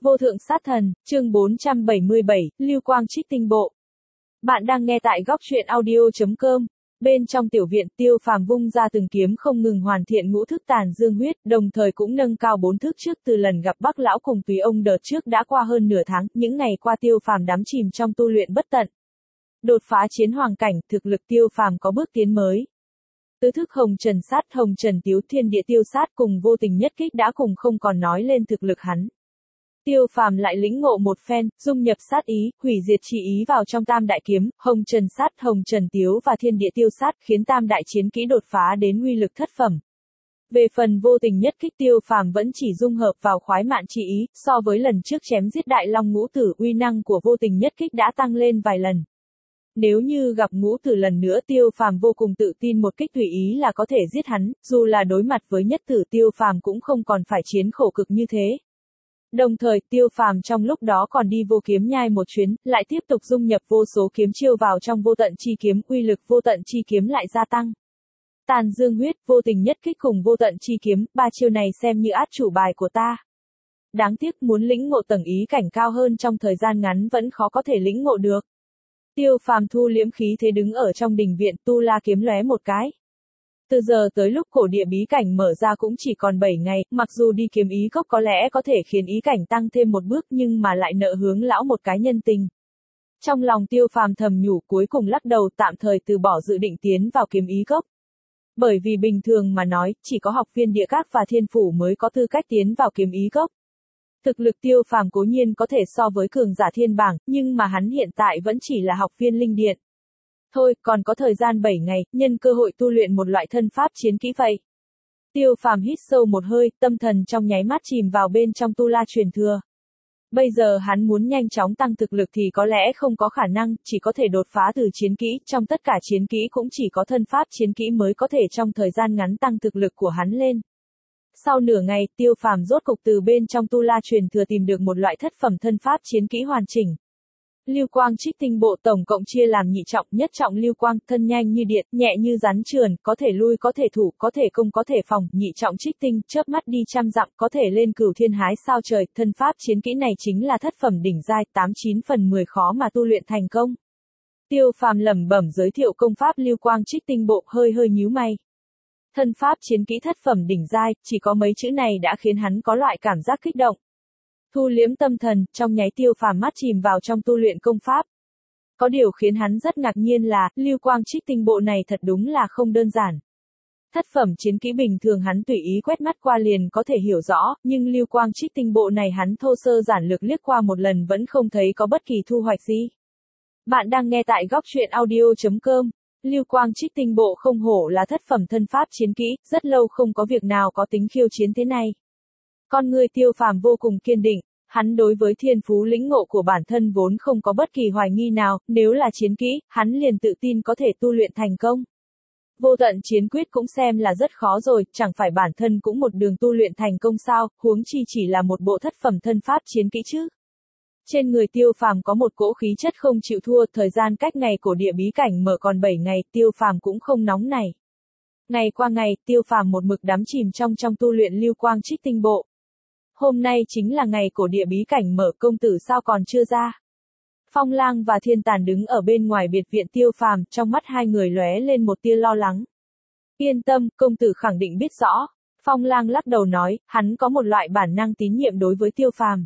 Vô thượng sát thần, chương 477, Lưu Quang Trích tinh bộ. Bạn đang nghe tại góc truyện audio.com. Bên trong tiểu viện, Tiêu Phàm vung ra từng kiếm không ngừng hoàn thiện ngũ thức tàn dương huyết, đồng thời cũng nâng cao bốn thức trước từ lần gặp Bắc lão cùng Túy ông đợt trước đã qua hơn nửa tháng, những ngày qua Tiêu Phàm đắm chìm trong tu luyện bất tận. Đột phá chiến hoàng cảnh, thực lực Tiêu Phàm có bước tiến mới. Tứ thức hồng trần sát, hồng trần tiếu thiên địa tiêu sát cùng vô tình nhất kích đã cùng không còn nói lên thực lực hắn. Tiêu Phàm lại lĩnh ngộ một phen, dung nhập sát ý, hủy diệt chi ý vào trong tam đại kiếm, hồng trần sát, hồng trần tiếu và thiên địa tiêu sát khiến tam đại chiến kỹ đột phá đến uy lực thất phẩm. Về phần vô tình nhất kích, Tiêu Phàm vẫn chỉ dung hợp vào khoái mạn chi ý, so với lần trước chém giết đại long ngũ tử, uy năng của vô tình nhất kích đã tăng lên vài lần. Nếu như gặp ngũ tử lần nữa, Tiêu Phàm vô cùng tự tin một kích tùy ý là có thể giết hắn, dù là đối mặt với nhất tử Tiêu Phàm cũng không còn phải chiến khổ cực như thế. Đồng thời, Tiêu Phàm trong lúc đó còn đi vô kiếm nhai một chuyến, lại tiếp tục dung nhập vô số kiếm chiêu vào trong vô tận chi kiếm, uy lực vô tận chi kiếm lại gia tăng. Tàn dương huyết, vô tình nhất kích cùng vô tận chi kiếm, ba chiêu này xem như át chủ bài của ta. Đáng tiếc muốn lĩnh ngộ tầng ý cảnh cao hơn trong thời gian ngắn vẫn khó có thể lĩnh ngộ được. Tiêu Phàm thu liễm khí thế đứng ở trong đình viện, tu la kiếm lóe một cái. Từ giờ tới lúc cổ địa bí cảnh mở ra cũng chỉ còn 7 ngày, mặc dù đi kiếm ý cốc có lẽ có thể khiến ý cảnh tăng thêm một bước nhưng mà lại nợ hướng lão một cái nhân tình. Trong lòng Tiêu Phàm thầm nhủ, cuối cùng lắc đầu tạm thời từ bỏ dự định tiến vào kiếm ý cốc. Bởi vì bình thường mà nói, chỉ có học viên địa các và thiên phủ mới có tư cách tiến vào kiếm ý cốc. Thực lực Tiêu Phàm cố nhiên có thể so với cường giả thiên bảng, nhưng mà hắn hiện tại vẫn chỉ là học viên linh điện. Thôi, còn có thời gian 7 ngày, nhân cơ hội tu luyện một loại thân pháp chiến kỹ vậy. Tiêu Phàm hít sâu một hơi, tâm thần trong nháy mắt chìm vào bên trong tu la truyền thừa. Bây giờ hắn muốn nhanh chóng tăng thực lực thì có lẽ không có khả năng, chỉ có thể đột phá từ chiến kỹ, trong tất cả chiến kỹ cũng chỉ có thân pháp chiến kỹ mới có thể trong thời gian ngắn tăng thực lực của hắn lên. Sau nửa ngày, Tiêu Phàm rốt cục từ bên trong tu la truyền thừa tìm được một loại thất phẩm thân pháp chiến kỹ hoàn chỉnh. Lưu Quang Trích tinh bộ tổng cộng chia làm nhị trọng, nhất trọng Lưu Quang, thân nhanh như điện, nhẹ như rắn trườn, có thể lui có thể thủ, có thể công có thể phòng, nhị trọng Trích tinh, chớp mắt đi trăm dặm, có thể lên cửu thiên hái sao trời, thân pháp chiến kỹ này chính là thất phẩm đỉnh giai, 89 phần 10 khó mà tu luyện thành công. Tiêu Phàm lẩm bẩm giới thiệu công pháp Lưu Quang Trích tinh bộ, hơi nhíu mày. Thân pháp chiến kỹ thất phẩm đỉnh giai, chỉ có mấy chữ này đã khiến hắn có loại cảm giác kích động. Thu liếm tâm thần, trong nháy Tiêu Phàm mắt chìm vào trong tu luyện công pháp. Có điều khiến hắn rất ngạc nhiên là, Lưu Quang Trích tinh bộ này thật đúng là không đơn giản. Thất phẩm chiến kỹ bình thường hắn tùy ý quét mắt qua liền có thể hiểu rõ, nhưng Lưu Quang Trích tinh bộ này hắn thô sơ giản lược liếc qua một lần vẫn không thấy có bất kỳ thu hoạch gì. Bạn đang nghe tại góc truyện audio.com. Lưu Quang Trích tinh bộ không hổ là thất phẩm thân pháp chiến kỹ, rất lâu không có việc nào có tính khiêu chiến thế này. Con người Tiêu Phàm vô cùng kiên định, hắn đối với thiên phú lĩnh ngộ của bản thân vốn không có bất kỳ hoài nghi nào, nếu là chiến kỹ, hắn liền tự tin có thể tu luyện thành công. Vô tận chiến quyết cũng xem là rất khó rồi, chẳng phải bản thân cũng một đường tu luyện thành công sao, huống chi chỉ là một bộ thất phẩm thân pháp chiến kỹ chứ. Trên người Tiêu Phàm có một cỗ khí chất không chịu thua, thời gian cách ngày cổ địa bí cảnh mở còn 7 ngày, Tiêu Phàm cũng không nóng nảy. Ngày qua ngày, Tiêu Phàm một mực đắm chìm trong tu luyện Lưu Quang Trích tinh bộ. Hôm nay chính là ngày cổ địa bí cảnh mở, công tử sao còn chưa ra? Phong Lang và Thiên Tàn đứng ở bên ngoài biệt viện Tiêu Phàm, trong mắt hai người lóe lên một tia lo lắng. Yên tâm, công tử khẳng định biết rõ. Phong Lang lắc đầu nói, hắn có một loại bản năng tín nhiệm đối với Tiêu Phàm.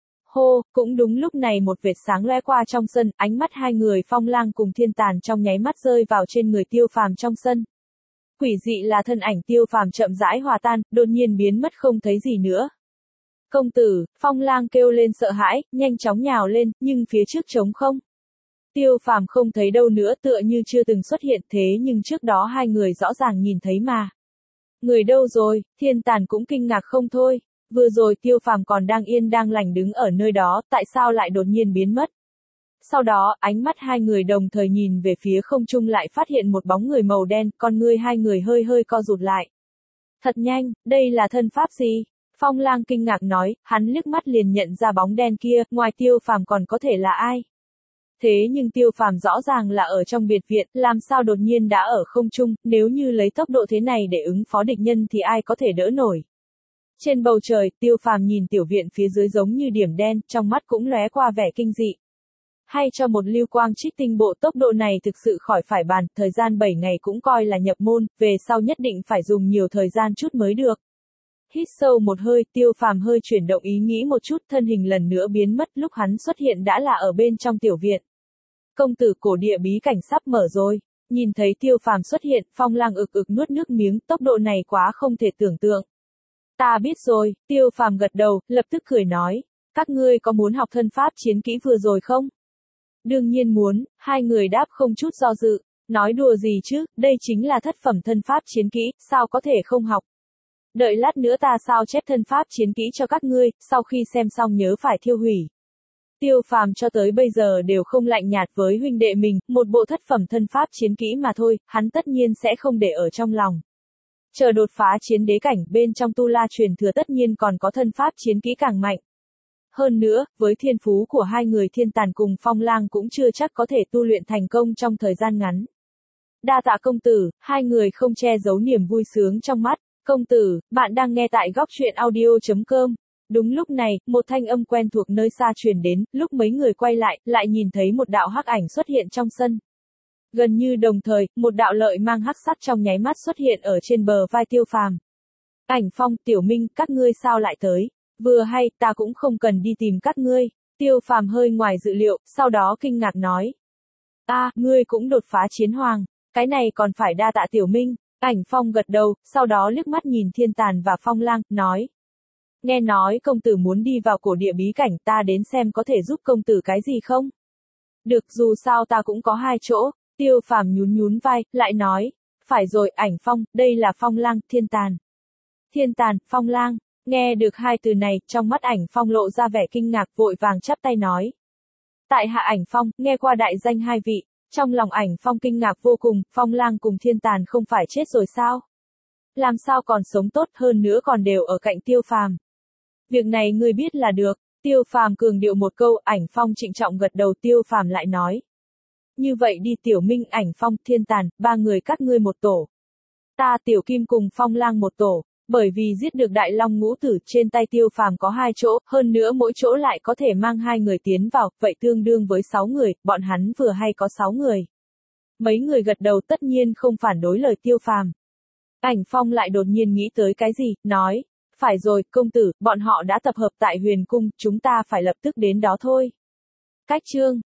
Hô, cũng đúng lúc này một vệt sáng lóe qua trong sân, ánh mắt hai người Phong Lang cùng Thiên Tàn trong nháy mắt rơi vào trên người Tiêu Phàm trong sân. Quỷ dị là thân ảnh Tiêu Phàm chậm rãi hòa tan, đột nhiên biến mất không thấy gì nữa. Công tử, Phong Lang kêu lên sợ hãi, nhanh chóng nhào lên, nhưng phía trước trống không. Tiêu Phàm không thấy đâu nữa, tựa như chưa từng xuất hiện, thế nhưng trước đó hai người rõ ràng nhìn thấy mà. Người đâu rồi? Thiên Tàn cũng kinh ngạc không thôi. Vừa rồi Tiêu Phàm còn đang yên đang lành đứng ở nơi đó, tại sao lại đột nhiên biến mất? Sau đó, ánh mắt hai người đồng thời nhìn về phía không trung lại phát hiện một bóng người màu đen, con ngươi hai người hơi co rụt lại. Thật nhanh, đây là thân pháp gì? Phong Lang kinh ngạc nói, hắn liếc mắt liền nhận ra bóng đen kia, ngoài Tiêu Phàm còn có thể là ai? Thế nhưng Tiêu Phàm rõ ràng là ở trong biệt viện, làm sao đột nhiên đã ở không trung, nếu như lấy tốc độ thế này để ứng phó địch nhân thì ai có thể đỡ nổi? Trên bầu trời, Tiêu Phàm nhìn tiểu viện phía dưới giống như điểm đen, trong mắt cũng lóe qua vẻ kinh dị. Hay cho một lưu quang trích tinh bộ tốc độ này thực sự khỏi phải bàn, thời gian 7 ngày cũng coi là nhập môn, về sau nhất định phải dùng nhiều thời gian chút mới được. Hít sâu một hơi, Tiêu Phàm hơi chuyển động ý nghĩ một chút, thân hình lần nữa biến mất, lúc hắn xuất hiện đã là ở bên trong tiểu viện. Công tử, cổ địa bí cảnh sắp mở rồi. Nhìn thấy Tiêu Phàm xuất hiện, Phong Lang ực ực nuốt nước miếng, tốc độ này quá không thể tưởng tượng. Ta biết rồi, Tiêu Phàm gật đầu, lập tức cười nói, các ngươi có muốn học thân pháp chiến kỹ vừa rồi không? Đương nhiên muốn, hai người đáp không chút do dự, nói đùa gì chứ, đây chính là thất phẩm thân pháp chiến kỹ, sao có thể không học? Đợi lát nữa ta sao chép thân pháp chiến kỹ cho các ngươi, sau khi xem xong nhớ phải thiêu hủy. Tiêu Phàm cho tới bây giờ đều không lạnh nhạt với huynh đệ mình, một bộ thất phẩm thân pháp chiến kỹ mà thôi, hắn tất nhiên sẽ không để ở trong lòng. Chờ đột phá chiến đế cảnh, bên trong tu la truyền thừa tất nhiên còn có thân pháp chiến kỹ càng mạnh. Hơn nữa, với thiên phú của hai người Thiên Tàn cùng Phong Lang cũng chưa chắc có thể tu luyện thành công trong thời gian ngắn. Đa tạ công tử, hai người không che giấu niềm vui sướng trong mắt. Công tử, bạn đang nghe tại góc truyện audio.com. Đúng lúc này, một thanh âm quen thuộc nơi xa truyền đến, lúc mấy người quay lại nhìn thấy một đạo hắc ảnh xuất hiện trong sân. Gần như đồng thời, một đạo lợi mang hắc sắc trong nháy mắt xuất hiện ở trên bờ vai Tiêu Phàm. Ảnh Phong, Tiểu Minh, các ngươi sao lại tới? Vừa hay, ta cũng không cần đi tìm các ngươi. Tiêu Phàm hơi ngoài dự liệu, sau đó kinh ngạc nói. Ngươi cũng đột phá chiến hoàng, cái này còn phải đa tạ Tiểu Minh. Ảnh Phong gật đầu, sau đó liếc mắt nhìn Thiên Tàn và Phong Lang, nói. Nghe nói công tử muốn đi vào cổ địa bí cảnh, ta đến xem có thể giúp công tử cái gì không? Được, dù sao ta cũng có hai chỗ. Tiêu Phàm nhún vai, lại nói. Phải rồi, Ảnh Phong, đây là Phong Lang, Thiên Tàn. Thiên Tàn, Phong Lang. Nghe được hai từ này, trong mắt Ảnh Phong lộ ra vẻ kinh ngạc, vội vàng chắp tay nói. Tại hạ Ảnh Phong, nghe qua đại danh hai vị. Trong lòng Ảnh Phong kinh ngạc vô cùng, Phong Lang cùng Thiên Tàn không phải chết rồi sao? Làm sao còn sống tốt, hơn nữa còn đều ở cạnh Tiêu Phàm. Việc này ngươi biết là được. Tiêu Phàm cường điệu một câu, Ảnh Phong trịnh trọng gật đầu. Tiêu Phàm lại nói. Như vậy đi, Tiểu Minh, Ảnh Phong, Thiên Tàn, ba người các ngươi một tổ. Ta Tiểu Kim cùng Phong Lang một tổ. Bởi vì giết được Đại Long Ngũ Tử, trên tay Tiêu Phàm có hai chỗ, hơn nữa mỗi chỗ lại có thể mang hai người tiến vào, vậy tương đương với 6 người, bọn hắn vừa hay có 6 người. Mấy người gật đầu tất nhiên không phản đối lời Tiêu Phàm. Ảnh Phong lại đột nhiên nghĩ tới cái gì, nói, phải rồi, công tử, bọn họ đã tập hợp tại Huyền Cung, chúng ta phải lập tức đến đó thôi. Cách chương